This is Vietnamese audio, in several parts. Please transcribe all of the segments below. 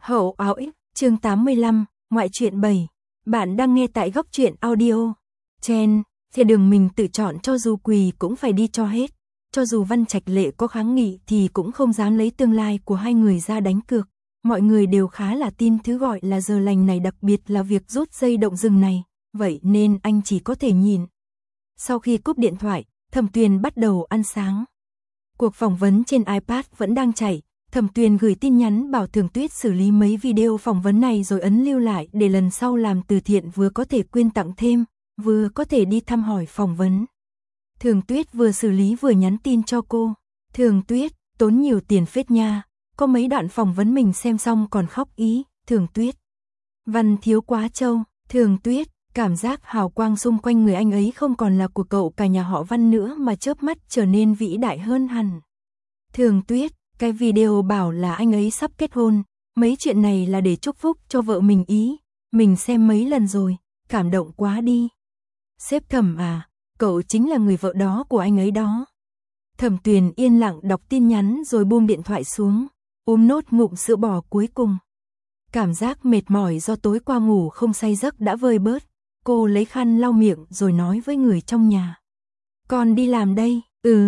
Hậu áo ích, chương 85, ngoại truyện 7. Bạn đang nghe tại Góc Truyện Audio. Chen, thì đường mình tự chọn, cho dù quỳ cũng phải đi cho hết. Cho dù Văn Trạch Lệ có kháng nghị thì cũng không dám lấy tương lai của hai người ra đánh cược. Mọi người đều khá là tin thứ gọi là giờ lành này, đặc biệt là việc rút dây động rừng này. Vậy nên anh chỉ có thể nhìn. Sau khi cúp điện thoại, Thẩm Tuyền bắt đầu ăn sáng. Cuộc phỏng vấn trên iPad vẫn đang chạy. Thẩm Tuyền gửi tin nhắn bảo Thường Tuyết xử lý mấy video phỏng vấn này rồi ấn lưu lại để lần sau làm từ thiện vừa có thể quyên tặng thêm, vừa có thể đi thăm hỏi phỏng vấn. Thường Tuyết vừa xử lý vừa nhắn tin cho cô. Thường Tuyết, tốn nhiều tiền phết nha, có mấy đoạn phỏng vấn mình xem xong còn khóc ý. Thường Tuyết, Văn thiếu quá trâu. Thường Tuyết, cảm giác hào quang xung quanh người anh ấy không còn là của cậu cả nhà họ Văn nữa mà chớp mắt trở nên vĩ đại hơn hẳn. Thường Tuyết, cái video bảo là anh ấy sắp kết hôn, mấy chuyện này là để chúc phúc cho vợ mình ý, mình xem mấy lần rồi, cảm động quá đi. Sếp Thẩm à, cậu chính là người vợ đó của anh ấy đó. Thẩm Tuyền yên lặng đọc tin nhắn rồi buông điện thoại xuống, nốt ngụm sữa bò cuối cùng. Cảm giác mệt mỏi do tối qua ngủ không say giấc đã vơi bớt, cô lấy khăn lau miệng rồi nói với người trong nhà. Con đi làm đây.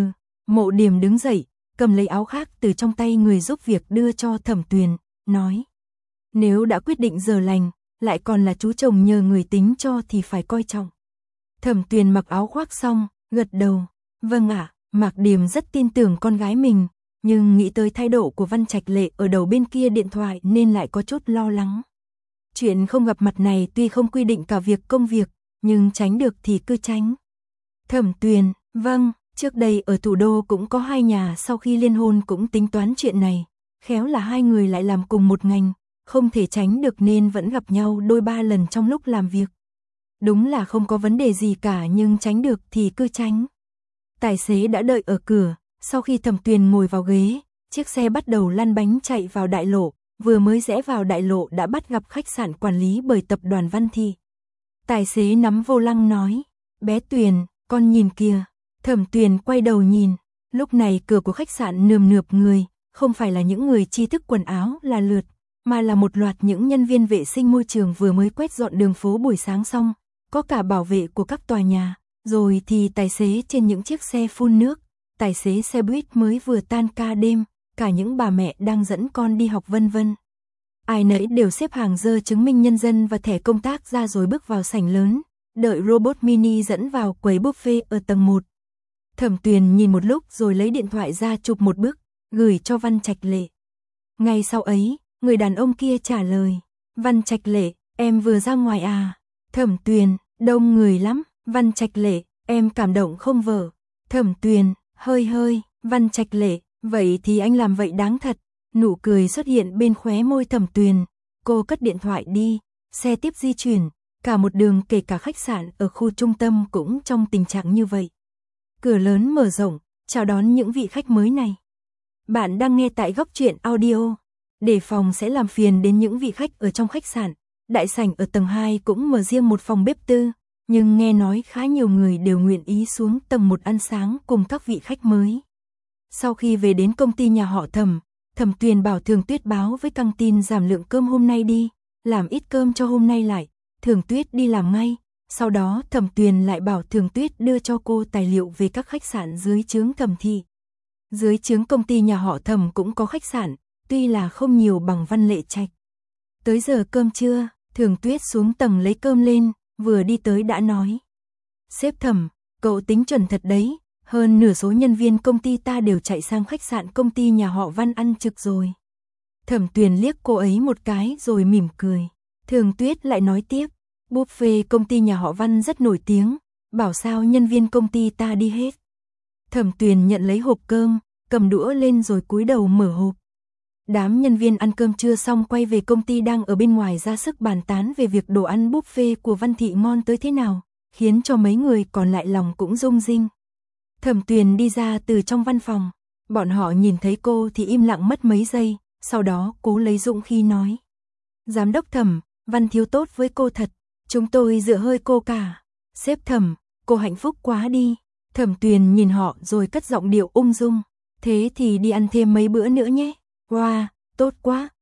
Mộ Điềm đứng dậy, cầm lấy áo khác từ trong tay người giúp việc đưa cho Thẩm Tuyền, nói. Nếu đã quyết định giờ lành, lại còn là chú chồng nhờ người tính cho thì phải coi trọng. Thẩm Tuyền mặc áo khoác xong, gật đầu. Vâng ạ, Mạc Điềm rất tin tưởng con gái mình, nhưng nghĩ tới thái độ của Văn Trạch Lệ ở đầu bên kia điện thoại nên lại có chút lo lắng. Chuyện không gặp mặt này tuy không quy định cả việc công việc, nhưng tránh được thì cứ tránh. Thẩm Tuyền, vâng. Trước đây ở thủ đô cũng có hai nhà sau khi liên hôn cũng tính toán chuyện này, khéo là hai người lại làm cùng một ngành, không thể tránh được nên vẫn gặp nhau đôi ba lần trong lúc làm việc. Đúng là không có vấn đề gì cả nhưng tránh được thì cứ tránh. Tài xế đã đợi ở cửa, sau khi Thẩm Tuyền ngồi vào ghế, chiếc xe bắt đầu lăn bánh chạy vào đại lộ, vừa mới rẽ vào đại lộ đã bắt gặp khách sạn quản lý bởi tập đoàn Văn Thị. Tài xế nắm vô lăng nói, bé Tuyền, con nhìn kìa. Thẩm Tuyền quay đầu nhìn, lúc này cửa của khách sạn nườm nượp người, không phải là những người tri thức quần áo là lượt, mà là một loạt những nhân viên vệ sinh môi trường vừa mới quét dọn đường phố buổi sáng xong, có cả bảo vệ của các tòa nhà, rồi thì tài xế trên những chiếc xe phun nước, tài xế xe buýt mới vừa tan ca đêm, cả những bà mẹ đang dẫn con đi học vân vân. Ai nấy đều xếp hàng dơ chứng minh nhân dân và thẻ công tác ra rồi bước vào sảnh lớn, đợi robot mini dẫn vào quầy buffet ở tầng 1. Thẩm Tuyền nhìn một lúc rồi lấy điện thoại ra chụp một bức, gửi cho Văn Trạch Lệ. Ngay sau ấy, người đàn ông kia trả lời, Văn Trạch Lệ, em vừa ra ngoài à? Thẩm Tuyền, đông người lắm. Văn Trạch Lệ, em cảm động không vợ? Thẩm Tuyền, hơi, Văn Trạch Lệ, vậy thì anh làm vậy đáng thật. Nụ cười xuất hiện bên khóe môi Thẩm Tuyền, cô cất điện thoại đi, xe tiếp di chuyển, cả một đường kể cả khách sạn ở khu trung tâm cũng trong tình trạng như vậy. Cửa lớn mở rộng, chào đón những vị khách mới này. Bạn đang nghe tại Góc Truyện Audio. Để phòng sẽ làm phiền đến những vị khách ở trong khách sạn, đại sảnh ở tầng 2 cũng mở riêng một phòng bếp tư, nhưng nghe nói khá nhiều người đều nguyện ý xuống tầng 1 ăn sáng cùng các vị khách mới. Sau khi về đến công ty nhà họ Thẩm, Thẩm Tuyền bảo Thường Tuyết báo với căng tin giảm lượng cơm hôm nay đi, làm ít cơm cho hôm nay lại. Thường Tuyết đi làm ngay. Sau đó Thẩm Tuyền lại bảo Thường Tuyết đưa cho cô tài liệu về các khách sạn dưới trướng Thẩm Thị. Dưới trướng công ty nhà họ Thẩm cũng có khách sạn, tuy là không nhiều bằng Văn Lệ Trạch. Tới giờ cơm trưa, Thường Tuyết xuống tầng lấy cơm lên, vừa đi tới đã nói. Sếp Thẩm, cậu tính chuẩn thật đấy, hơn nửa số nhân viên công ty ta đều chạy sang khách sạn công ty nhà họ Văn ăn trực rồi. Thẩm Tuyền liếc cô ấy một cái rồi mỉm cười. Thường Tuyết lại nói tiếp. Buffet công ty nhà họ Văn rất nổi tiếng, bảo sao nhân viên công ty ta đi hết. Thẩm Tuyền nhận lấy hộp cơm, cầm đũa lên rồi cúi đầu mở hộp. Đám nhân viên ăn cơm trưa xong quay về công ty đang ở bên ngoài ra sức bàn tán về việc đồ ăn buffet của Văn Thị ngon tới thế nào, khiến cho mấy người còn lại lòng cũng rung rinh. Thẩm Tuyền đi ra từ trong văn phòng, bọn họ nhìn thấy cô thì im lặng mất mấy giây, sau đó cố lấy dũng khí nói. Giám đốc Thẩm, Văn thiếu tốt với cô thật. Chúng tôi dựa hơi cô cả. Sếp Thẩm, cô hạnh phúc quá đi. Thẩm Tuyền nhìn họ rồi cất giọng điệu ung dung. Thế thì đi ăn thêm mấy bữa nữa nhé. Wow, tốt quá.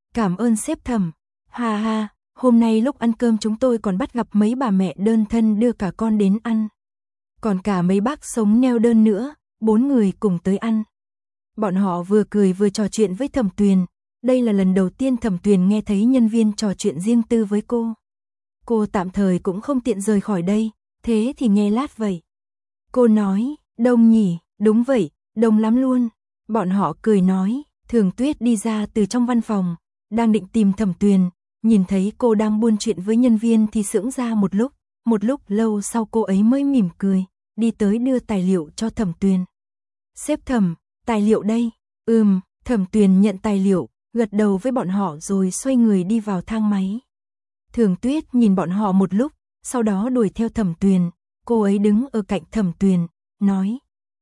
Cảm ơn sếp Thẩm. Ha ha, hôm nay lúc ăn cơm chúng tôi còn bắt gặp mấy bà mẹ đơn thân đưa cả con đến ăn. Còn cả mấy bác sống neo đơn nữa, 4 người cùng tới ăn. Bọn họ vừa cười vừa trò chuyện với Thẩm Tuyền. Đây là lần đầu tiên Thẩm Tuyền nghe thấy nhân viên trò chuyện riêng tư với cô. Cô tạm thời cũng không tiện rời khỏi đây, thế thì nghe lát vậy. Cô nói, đông nhỉ, đúng vậy, đông lắm luôn. Bọn họ cười nói, Thường Tuyết đi ra từ trong văn phòng, đang định tìm Thẩm Tuyền, nhìn thấy cô đang buôn chuyện với nhân viên thì sững ra một lúc lâu sau cô ấy mới mỉm cười, đi tới đưa tài liệu cho Thẩm Tuyền. Sếp Thẩm, tài liệu đây. Thẩm Tuyền nhận tài liệu, gật đầu với bọn họ rồi xoay người đi vào thang máy. Thường Tuyết nhìn bọn họ một lúc, sau đó đuổi theo Thẩm Tuyền, cô ấy đứng ở cạnh Thẩm Tuyền, nói.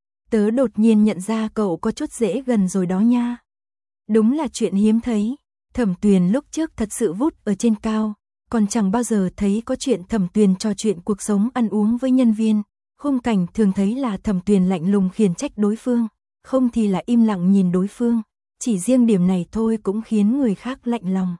Tớ đột nhiên nhận ra cậu có chút dễ gần rồi đó nha. Đúng là chuyện hiếm thấy, Thẩm Tuyền lúc trước thật sự vút ở trên cao, còn chẳng bao giờ thấy có chuyện Thẩm Tuyền trò chuyện cuộc sống ăn uống với nhân viên. Khung cảnh thường thấy là Thẩm Tuyền lạnh lùng khiển trách đối phương, không thì là im lặng nhìn đối phương, chỉ riêng điểm này thôi cũng khiến người khác lạnh lòng.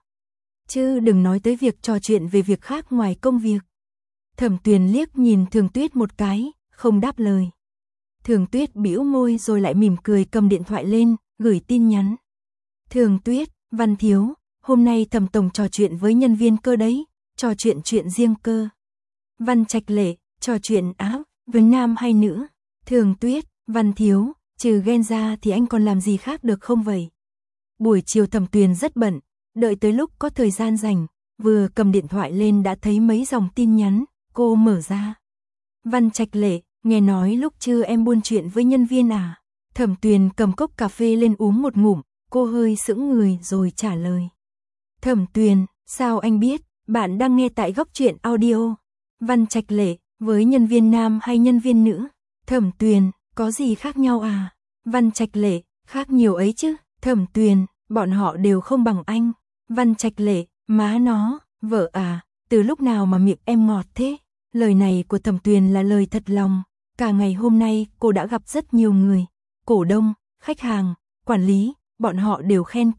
Chứ đừng nói tới việc trò chuyện về việc khác ngoài công việc. Thẩm Tuyền liếc nhìn Thường Tuyết một cái, không đáp lời. Thường Tuyết bĩu môi rồi lại mỉm cười cầm điện thoại lên, gửi tin nhắn. Thường Tuyết, Văn Thiếu, hôm nay Thẩm tổng trò chuyện với nhân viên cơ đấy, trò chuyện riêng cơ. Văn Trạch Lệ, trò chuyện áo, với nam hay nữ? Thường Tuyết, Văn Thiếu, trừ ghen ra thì anh còn làm gì khác được không vậy? Buổi chiều Thẩm Tuyền rất bận, đợi tới lúc có thời gian rảnh, vừa cầm điện thoại lên đã thấy mấy dòng tin nhắn, cô mở ra. Văn Trạch Lệ, nghe nói lúc trưa em buôn chuyện với nhân viên à? Thẩm Tuyền cầm cốc cà phê lên uống một ngụm, cô hơi sững người rồi trả lời. Thẩm Tuyền, sao anh biết, bạn đang nghe tại Góc Truyện Audio. Văn Trạch Lệ, với nhân viên nam hay nhân viên nữ? Thẩm Tuyền, có gì khác nhau à? Văn Trạch Lệ, khác nhiều ấy chứ. Thẩm Tuyền, bọn họ đều không bằng anh. Văn Trạch Lệ, má nó, vợ à, từ lúc nào mà miệng em ngọt thế? Lời này của Thẩm Tuyền là lời thật lòng. Cả ngày hôm nay cô đã gặp rất nhiều người, cổ đông, khách hàng, quản lý, bọn họ đều khen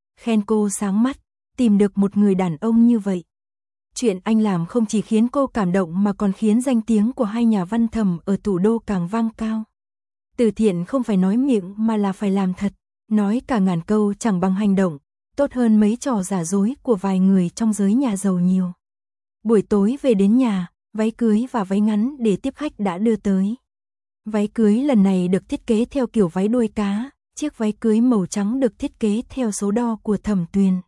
cô sáng mắt, tìm được một người đàn ông như vậy. Chuyện anh làm không chỉ khiến cô cảm động mà còn khiến danh tiếng của hai nhà văn thẩm ở thủ đô càng vang cao. Từ thiện không phải nói miệng mà là phải làm thật, nói cả ngàn câu chẳng bằng hành động, tốt hơn mấy trò giả dối của vài người trong giới nhà giàu nhiều. Buổi tối về đến nhà, váy cưới và váy ngắn để tiếp khách đã đưa tới. Váy cưới lần này được thiết kế theo kiểu váy đuôi cá, chiếc váy cưới màu trắng được thiết kế theo số đo của Thẩm Tuyền.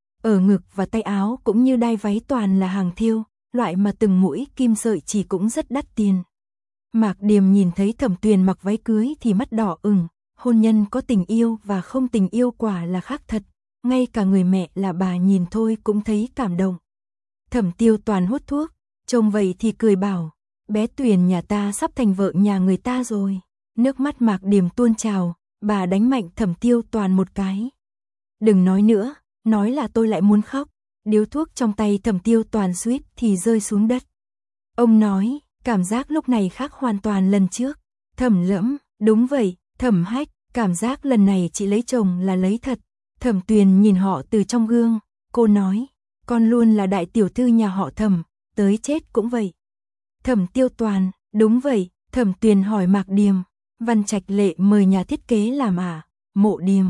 Ở ngực và tay áo cũng như đai váy toàn là hàng thêu, loại mà từng mũi kim sợi chỉ cũng rất đắt tiền. Mạc Điềm nhìn thấy Thẩm Tuyền mặc váy cưới thì mắt đỏ ửng, hôn nhân có tình yêu và không tình yêu quả là khác thật, ngay cả người mẹ là bà nhìn thôi cũng thấy cảm động. Thẩm Tiêu Toàn hút thuốc, trông vậy thì cười bảo, bé Tuyền nhà ta sắp thành vợ nhà người ta rồi. Nước mắt Mạc Điềm tuôn trào, bà đánh mạnh Thẩm Tiêu Toàn một cái. Đừng nói nữa, nói là tôi lại muốn khóc. Điếu thuốc trong tay Thẩm Tiêu Toàn suýt thì rơi xuống đất. Ông nói, cảm giác lúc này khác hoàn toàn lần trước. Thẩm Lẫm, đúng vậy, Thẩm Hách, cảm giác lần này chị lấy chồng là lấy thật. Thẩm Tuyền nhìn họ từ trong gương, cô nói, con luôn là đại tiểu thư nhà họ Thẩm, tới chết cũng vậy. Thẩm Tiêu Toàn, đúng vậy. Thẩm Tuyền hỏi Mạc Điềm, Văn Trạch Lệ mời nhà thiết kế làm à? Mộ Điềm,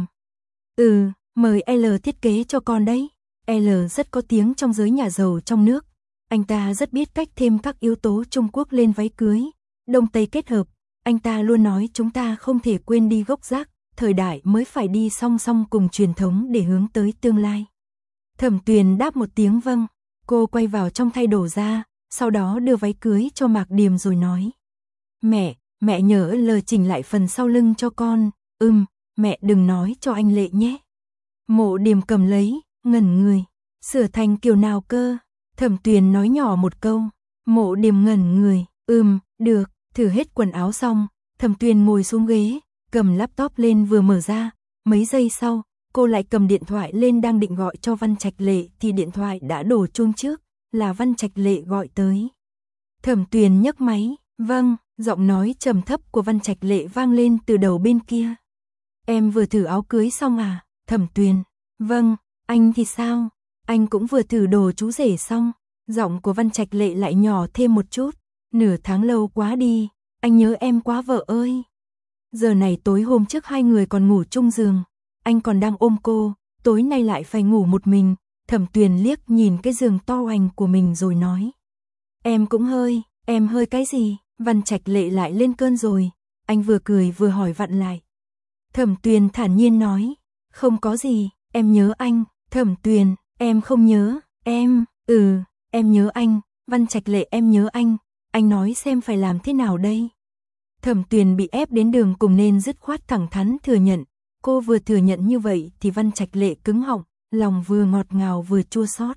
mời L thiết kế cho con đấy. L rất có tiếng trong giới nhà giàu trong nước. Anh ta rất biết cách thêm các yếu tố Trung Quốc lên váy cưới, Đông Tây kết hợp. Anh ta luôn nói chúng ta không thể quên đi gốc gác, thời đại mới phải đi song song cùng truyền thống để hướng tới tương lai. Thẩm Tuyền đáp một tiếng vâng, cô quay vào trong thay đồ ra, sau đó đưa váy cưới cho Mạc Điềm rồi nói. Mẹ nhớ lờ chỉnh lại phần sau lưng cho con. Mẹ đừng nói cho anh Lệ nhé. Mộ Điềm cầm lấy, ngẩn người. Sửa thành kiểu nào cơ? Thẩm Tuyền nói nhỏ một câu. Mộ Điềm ngẩn người. Được. Thử hết quần áo xong, Thẩm Tuyền ngồi xuống ghế, cầm laptop lên vừa mở ra. Mấy giây sau, cô lại cầm điện thoại lên đang định gọi cho Văn Trạch Lệ thì điện thoại đã đổ chuông trước, là Văn Trạch Lệ gọi tới. Thẩm Tuyền nhấc máy. Vâng. Giọng nói trầm thấp của Văn Trạch Lệ vang lên từ đầu bên kia. Em vừa thử áo cưới xong à? Thẩm Tuyền. Vâng. Anh thì sao? Anh cũng vừa thử đồ chú rể xong. Giọng của Văn Trạch Lệ lại nhỏ thêm một chút. Nửa tháng lâu quá đi, anh nhớ em quá vợ ơi. Giờ này tối hôm trước hai người còn ngủ chung giường, anh còn đang ôm cô, tối nay lại phải ngủ một mình. Thẩm Tuyền liếc nhìn cái giường to hoành của mình rồi nói. Em cũng hơi, em hơi cái gì? Văn Trạch Lệ lại lên cơn rồi, anh vừa cười vừa hỏi vặn lại. Thẩm Tuyền thản nhiên nói, không có gì, em nhớ anh. Thẩm Tuyền, em không nhớ, em nhớ anh. Văn Trạch Lệ, em nhớ anh nói xem phải làm thế nào đây? Thẩm Tuyền bị ép đến đường cùng nên dứt khoát thẳng thắn thừa nhận. Cô vừa thừa nhận như vậy thì Văn Trạch Lệ cứng họng, lòng vừa ngọt ngào vừa chua xót.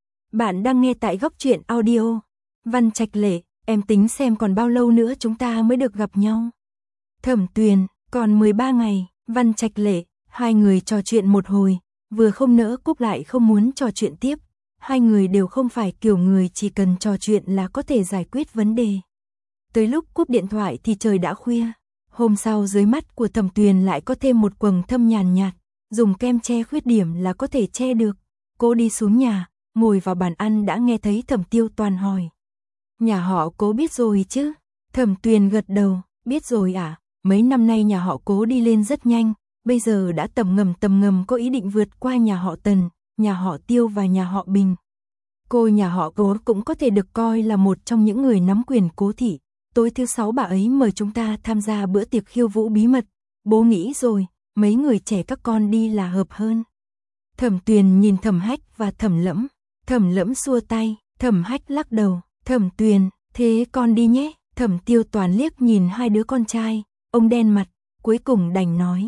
Bạn đang nghe tại Góc Truyện Audio. Văn Trạch Lệ, em tính xem còn bao lâu nữa chúng ta mới được gặp nhau? Thẩm Tuyền, còn 13 ngày. Văn Trạch Lệ, hai người trò chuyện một hồi, vừa không nỡ cúp lại không muốn trò chuyện tiếp. Hai người đều không phải kiểu người chỉ cần trò chuyện là có thể giải quyết vấn đề. Tới lúc cúp điện thoại thì trời đã khuya. Hôm sau dưới mắt của Thẩm Tuyền lại có thêm một quầng thâm nhàn nhạt, dùng kem che khuyết điểm là có thể che được. Cô đi xuống nhà, ngồi vào bàn ăn đã nghe thấy Thẩm Tiêu Toàn hỏi. Nhà họ Cố biết rồi chứ? Thẩm Tuyền gật đầu, biết rồi ạ. Mấy năm nay nhà họ Cố đi lên rất nhanh, bây giờ đã tầm ngầm có ý định vượt qua nhà họ Tần, nhà họ Tiêu và nhà họ Bình. Cô nhà họ Cố cũng có thể được coi là một trong những người nắm quyền Cố thị. Tối thứ 6 bà ấy mời chúng ta tham gia bữa tiệc khiêu vũ bí mật. Bố nghĩ rồi, mấy người trẻ các con đi là hợp hơn. Thẩm Tuyền nhìn Thẩm Hách và Thẩm Lẫm. Thẩm Lẫm xua tay, Thẩm Hách lắc đầu. Thẩm Tuyền, thế con đi nhé. Thẩm Tiêu Toàn liếc nhìn hai đứa con trai, ông đen mặt, cuối cùng đành nói.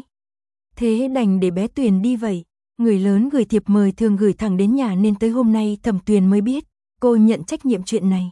Thế đành để bé Tuyền đi vậy. Người lớn gửi thiệp mời thường gửi thẳng đến nhà nên tới hôm nay Thẩm Tuyền mới biết, cô nhận trách nhiệm chuyện này.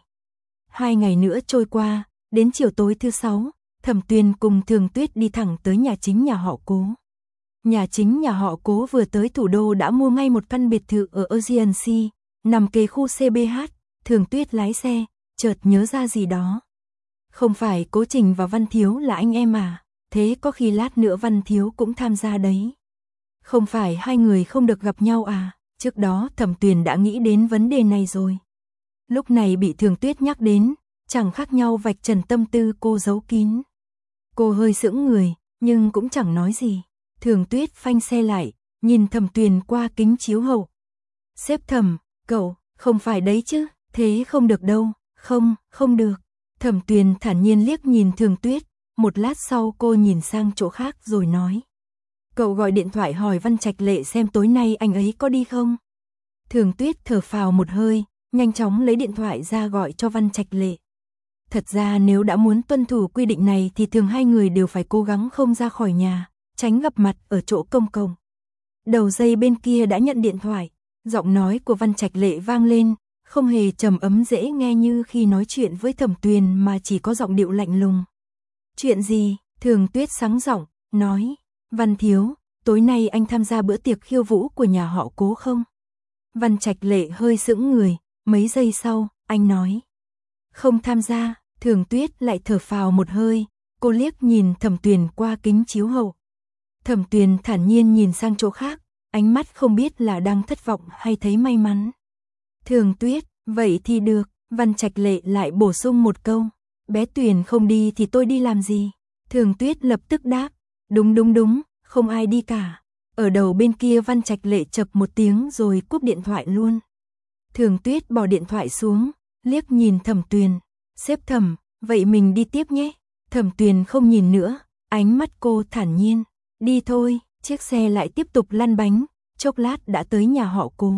2 ngày nữa trôi qua, đến chiều tối thứ 6, Thẩm Tuyền cùng Thường Tuyết đi thẳng tới nhà chính nhà họ Cố. Nhà chính nhà họ Cố vừa tới thủ đô đã mua ngay một căn biệt thự ở Ocean Sea, nằm kề khu CBH. Thường Tuyết lái xe, chợt nhớ ra gì đó. Không phải Cố Trình và Văn Thiếu là anh em à? Thế có khi lát nữa Văn Thiếu cũng tham gia đấy. Không phải hai người không được gặp nhau à? Trước đó Thẩm Tuyền đã nghĩ đến vấn đề này rồi. Lúc này bị Thường Tuyết nhắc đến, chẳng khác nhau vạch trần tâm tư cô giấu kín. Cô hơi sững người, nhưng cũng chẳng nói gì. Thường Tuyết phanh xe lại, nhìn Thẩm Tuyền qua kính chiếu hậu. Sếp Thẩm, cậu, không phải đấy chứ, thế không được đâu, không được. Thẩm Tuyền thản nhiên liếc nhìn Thường Tuyết, một lát sau cô nhìn sang chỗ khác rồi nói. Cậu gọi điện thoại hỏi Văn Trạch Lệ xem tối nay anh ấy có đi không? Thường Tuyết thở phào một hơi, nhanh chóng lấy điện thoại ra gọi cho Văn Trạch Lệ. Thật ra nếu đã muốn tuân thủ quy định này thì thường hai người đều phải cố gắng không ra khỏi nhà, tránh gặp mặt ở chỗ công cộng. Đầu dây bên kia đã nhận điện thoại, giọng nói của Văn Trạch Lệ vang lên, không hề trầm ấm dễ nghe như khi nói chuyện với Thẩm Tuyền mà chỉ có giọng điệu lạnh lùng. Chuyện gì? Thường Tuyết sáng giọng, nói. Văn Thiếu, tối nay anh tham gia bữa tiệc khiêu vũ của nhà họ Cố không? Văn Trạch Lệ hơi sững người, mấy giây sau, anh nói. Không tham gia. Thường Tuyết lại thở phào một hơi, cô liếc nhìn Thẩm Tuyền qua kính chiếu hậu. Thẩm Tuyền thản nhiên nhìn sang chỗ khác, ánh mắt không biết là đang thất vọng hay thấy may mắn. Thường Tuyết, vậy thì được. Văn Trạch Lệ lại bổ sung một câu. Bé Tuyền không đi thì tôi đi làm gì? Thường Tuyết lập tức đáp. Đúng, không ai đi cả. Ở đầu bên kia Văn Trạch Lệ chập một tiếng rồi cúp điện thoại luôn. Thường Tuyết bỏ điện thoại xuống, liếc nhìn Thẩm Tuyền. Sếp Thẩm, vậy mình đi tiếp nhé. Thẩm Tuyền không nhìn nữa, ánh mắt cô thản nhiên. Đi thôi. Chiếc xe lại tiếp tục lăn bánh, chốc lát đã tới nhà họ Cố.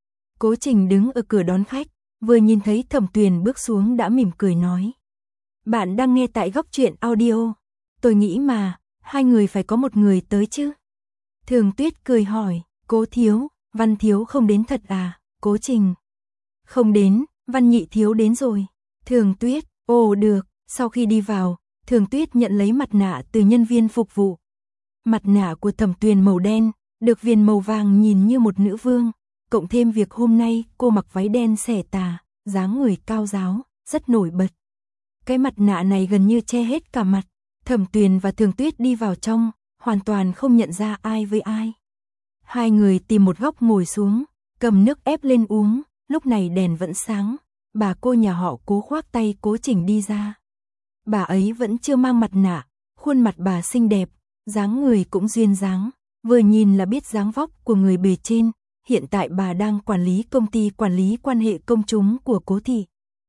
Cố Trình đứng ở cửa đón khách, vừa nhìn thấy Thẩm Tuyền bước xuống đã mỉm cười nói. Bạn đang nghe tại Góc Truyện Audio. Tôi nghĩ mà, hai người phải có một người tới chứ. Thường Tuyết cười hỏi, Cố Thiếu, Văn Thiếu không đến thật à? Cố Trình. Không đến, Văn Nhị Thiếu đến rồi. Thường Tuyết, ồ được. Sau khi đi vào, Thường Tuyết nhận lấy mặt nạ từ nhân viên phục vụ. Mặt nạ của Thẩm Tuyền màu đen, được viền màu vàng nhìn như một nữ vương, cộng thêm việc hôm nay cô mặc váy đen xẻ tà, dáng người cao ráo, rất nổi bật. Cái mặt nạ này gần như che hết cả mặt. Thẩm Tuyền và Thường Tuyết đi vào trong, hoàn toàn không nhận ra ai với ai. Hai người tìm một góc ngồi xuống, cầm nước ép lên uống, lúc này đèn vẫn sáng, bà cô nhà họ Cố khoác tay Cố Trình đi ra. Bà ấy vẫn chưa mang mặt nạ, khuôn mặt bà xinh đẹp, dáng người cũng duyên dáng, vừa nhìn là biết dáng vóc của người bề trên, hiện tại bà đang quản lý công ty quản lý quan hệ công chúng của Cố thị.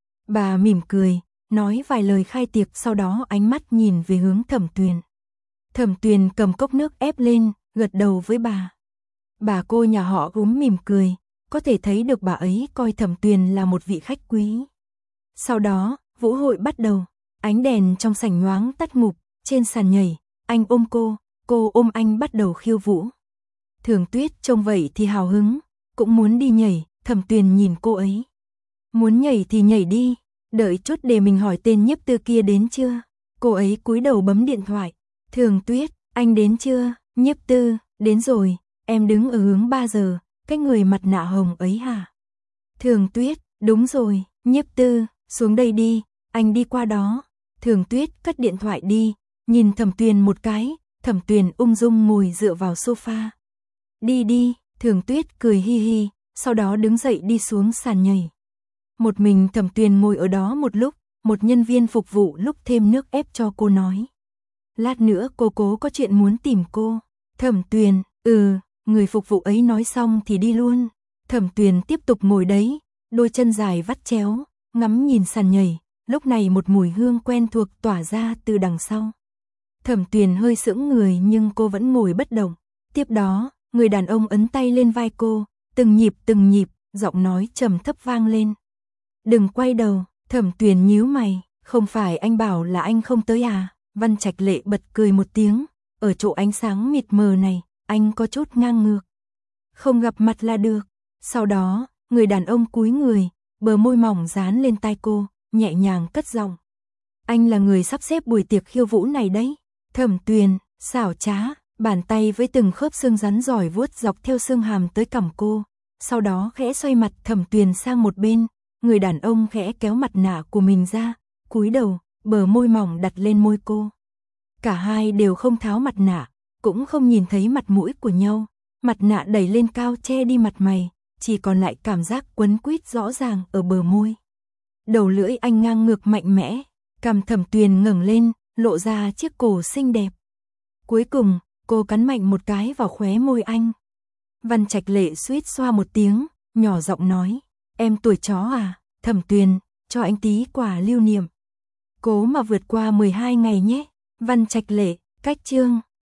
Bà mỉm cười, nói vài lời khai tiệc sau đó ánh mắt nhìn về hướng Thẩm Tuyền. Thẩm Tuyền cầm cốc nước ép lên, gật đầu với bà. Bà cô nhà họ Gúm mỉm cười, có thể thấy được bà ấy coi Thẩm Tuyền là một vị khách quý. Sau đó, vũ hội bắt đầu, ánh đèn trong sảnh nhoáng tắt ngụp, trên sàn nhảy, anh ôm cô ôm anh bắt đầu khiêu vũ. Thường Tuyết trông vậy thì hào hứng, cũng muốn đi nhảy, Thẩm Tuyền nhìn cô ấy. Muốn nhảy thì nhảy đi, đợi chút để mình hỏi tên nhiếp tư kia đến chưa. Cô ấy cúi đầu bấm điện thoại. Thường Tuyết, anh đến chưa? Nhiếp tư, đến rồi, em đứng ở hướng 3 giờ, cái người mặt nạ hồng ấy hả? Thường Tuyết, đúng rồi, nhiếp tư, xuống đây đi, anh đi qua đó. Thường Tuyết cất điện thoại đi, nhìn Thẩm Tuyền một cái, Thẩm Tuyền ung dung ngồi dựa vào sofa. Đi đi, Thường Tuyết cười hi hi, sau đó đứng dậy đi xuống sàn nhảy. Một mình Thẩm Tuyền ngồi ở đó một lúc, một nhân viên phục vụ lúc thêm nước ép cho cô nói. Lát nữa cô Cố có chuyện muốn tìm cô. Thẩm Tuyền, người phục vụ ấy nói xong thì đi luôn. Thẩm Tuyền tiếp tục ngồi đấy, đôi chân dài vắt chéo, ngắm nhìn sàn nhảy, lúc này một mùi hương quen thuộc tỏa ra từ đằng sau. Thẩm Tuyền hơi sững người nhưng cô vẫn ngồi bất động. Tiếp đó, người đàn ông ấn tay lên vai cô, từng nhịp, giọng nói trầm thấp vang lên. Đừng quay đầu, Thẩm Tuyền nhíu mày, không phải anh bảo là anh không tới à? Văn Trạch Lệ bật cười một tiếng, ở chỗ ánh sáng mịt mờ này, anh có chút ngang ngược. Không gặp mặt là được. Sau đó, người đàn ông cúi người, bờ môi mỏng dán lên tai cô, nhẹ nhàng cất giọng. Anh là người sắp xếp buổi tiệc khiêu vũ này đấy. Thẩm Tuyền, xảo trá, bàn tay với từng khớp xương rắn giỏi vuốt dọc theo xương hàm tới cằm cô. Sau đó khẽ xoay mặt Thẩm Tuyền sang một bên, người đàn ông khẽ kéo mặt nạ của mình ra, cúi đầu, bờ môi mỏng đặt lên môi cô. Cả hai đều không tháo mặt nạ, cũng không nhìn thấy mặt mũi của nhau. Mặt nạ đẩy lên cao che đi mặt mày, chỉ còn lại cảm giác quấn quýt rõ ràng ở bờ môi. Đầu lưỡi anh ngang ngược mạnh mẽ, cằm Thẩm Tuyền ngẩng lên, lộ ra chiếc cổ xinh đẹp. Cuối cùng, cô cắn mạnh một cái vào khóe môi anh. Văn Trạch Lệ suýt xoa một tiếng, nhỏ giọng nói, em tuổi chó à? Thẩm Tuyền, cho anh tí quà lưu niệm. Cố mà vượt qua 12 ngày nhé. Văn Trạch Lệ, cách chương